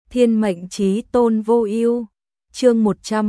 Thiên mệnh chí tôn vô ưu. Chương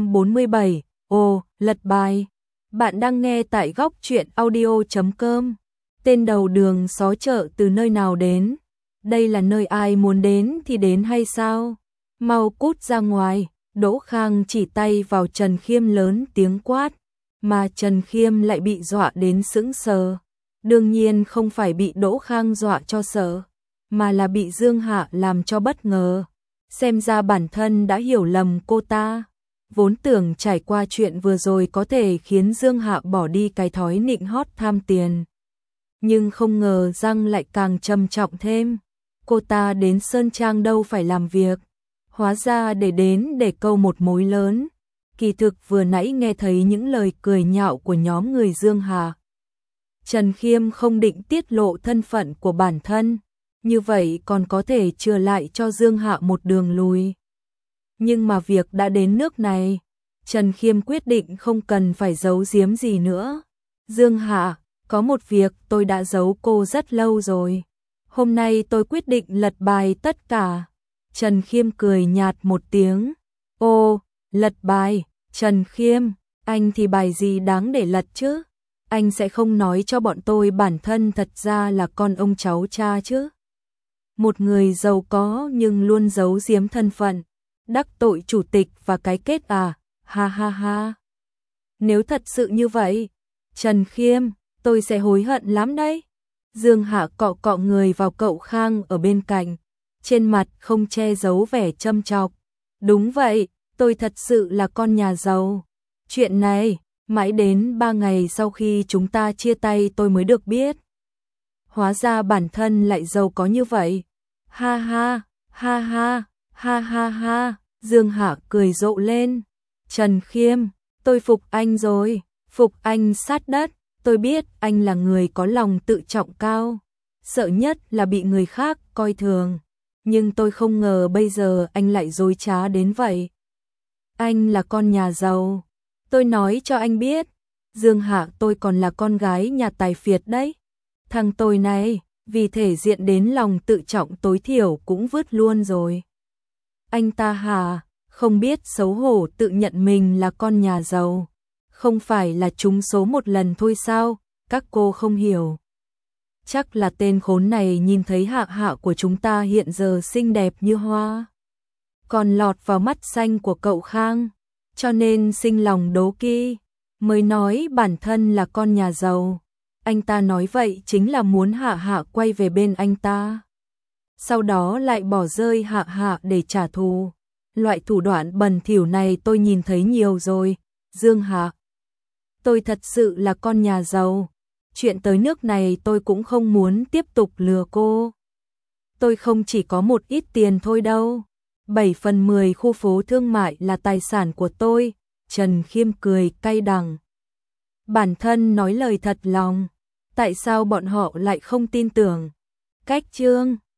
147. Ồ, lật bài. Bạn đang nghe tại góc truyện audio.com. Tên đầu đường xó chợ từ nơi nào đến? Đây là nơi ai muốn đến thì đến hay sao? Mau cút ra ngoài. Đỗ Khang chỉ tay vào Trần Khiêm lớn tiếng quát, mà Trần Khiêm lại bị dọa đến sững sờ. Đương nhiên không phải bị Đỗ Khang dọa cho sợ, mà là bị Dương Hạ làm cho bất ngờ. Xem ra bản thân đã hiểu lầm cô ta. Vốn tưởng trải qua chuyện vừa rồi có thể khiến Dương Hạ bỏ đi cái thói nịnh hót tham tiền, nhưng không ngờ rằng lại càng trầm trọng thêm. Cô ta đến Sơn Trang đâu phải làm việc, hóa ra để câu một mối lớn. Kỳ thực vừa nãy nghe thấy những lời cười nhạo của nhóm người Dương Hạ, Trần Khiêm không định tiết lộ thân phận của bản thân, như vậy còn có thể chừa lại cho Dương Hạ một đường lui. Nhưng mà việc đã đến nước này, Trần Khiêm quyết định không cần phải giấu giếm gì nữa. Dương Hạ, có một việc tôi đã giấu cô rất lâu rồi. Hôm nay tôi quyết định lật bài tất cả. Trần Khiêm cười nhạt một tiếng. Ô, lật bài, Trần Khiêm, anh thì bài gì đáng để lật chứ? Anh sẽ không nói cho bọn tôi bản thân thật ra là con ông cháu cha chứ? Một người giàu có nhưng luôn giấu giếm thân phận, đắc tội chủ tịch và cái kết à? Ha ha ha. Nếu thật sự như vậy, Trần Khiêm, tôi sẽ hối hận lắm đấy. Dương Hạ cọ cọ người vào cậu Khang ở bên cạnh, trên mặt không che giấu vẻ châm chọc. Đúng vậy, tôi thật sự là con nhà giàu. Chuyện này, mãi đến 3 ngày sau khi chúng ta chia tay tôi mới được biết. Hóa ra bản thân lại giàu có như vậy. Ha ha, ha ha, ha ha ha. Dương Hạ cười rộ lên. Trần Khiêm, tôi phục anh rồi, phục anh sát đất. Tôi biết anh là người có lòng tự trọng cao, sợ nhất là bị người khác coi thường. Nhưng tôi không ngờ bây giờ anh lại dối trá đến vậy. Anh là con nhà giàu. Tôi nói cho anh biết, Dương Hạ tôi còn là con gái nhà tài phiệt đấy. Thằng tôi này, vì thể diện đến lòng tự trọng tối thiểu cũng vứt luôn rồi. Anh ta hả, không biết xấu hổ tự nhận mình là con nhà giàu. Không phải là trúng số một lần thôi sao, các cô không hiểu. Chắc là tên khốn này nhìn thấy Hạ Hạ của chúng ta hiện giờ xinh đẹp như hoa, còn lọt vào mắt xanh của cậu Khang, cho nên sinh lòng đố kỵ, mới nói bản thân là con nhà giàu. Anh ta nói vậy chính là muốn Hạ Hạ quay về bên anh ta, sau đó lại bỏ rơi Hạ Hạ để trả thù. Loại thủ đoạn bẩn thỉu này tôi nhìn thấy nhiều rồi. Dương Hạ, tôi thật sự là con nhà giàu. Chuyện tới nước này tôi cũng không muốn tiếp tục lừa cô. Tôi không chỉ có một ít tiền thôi đâu. 7/10 khu phố thương mại là tài sản của tôi. Trần Khiêm cười cay đắng. Bản thân nói lời thật lòng, tại sao bọn họ lại không tin tưởng? Cách chương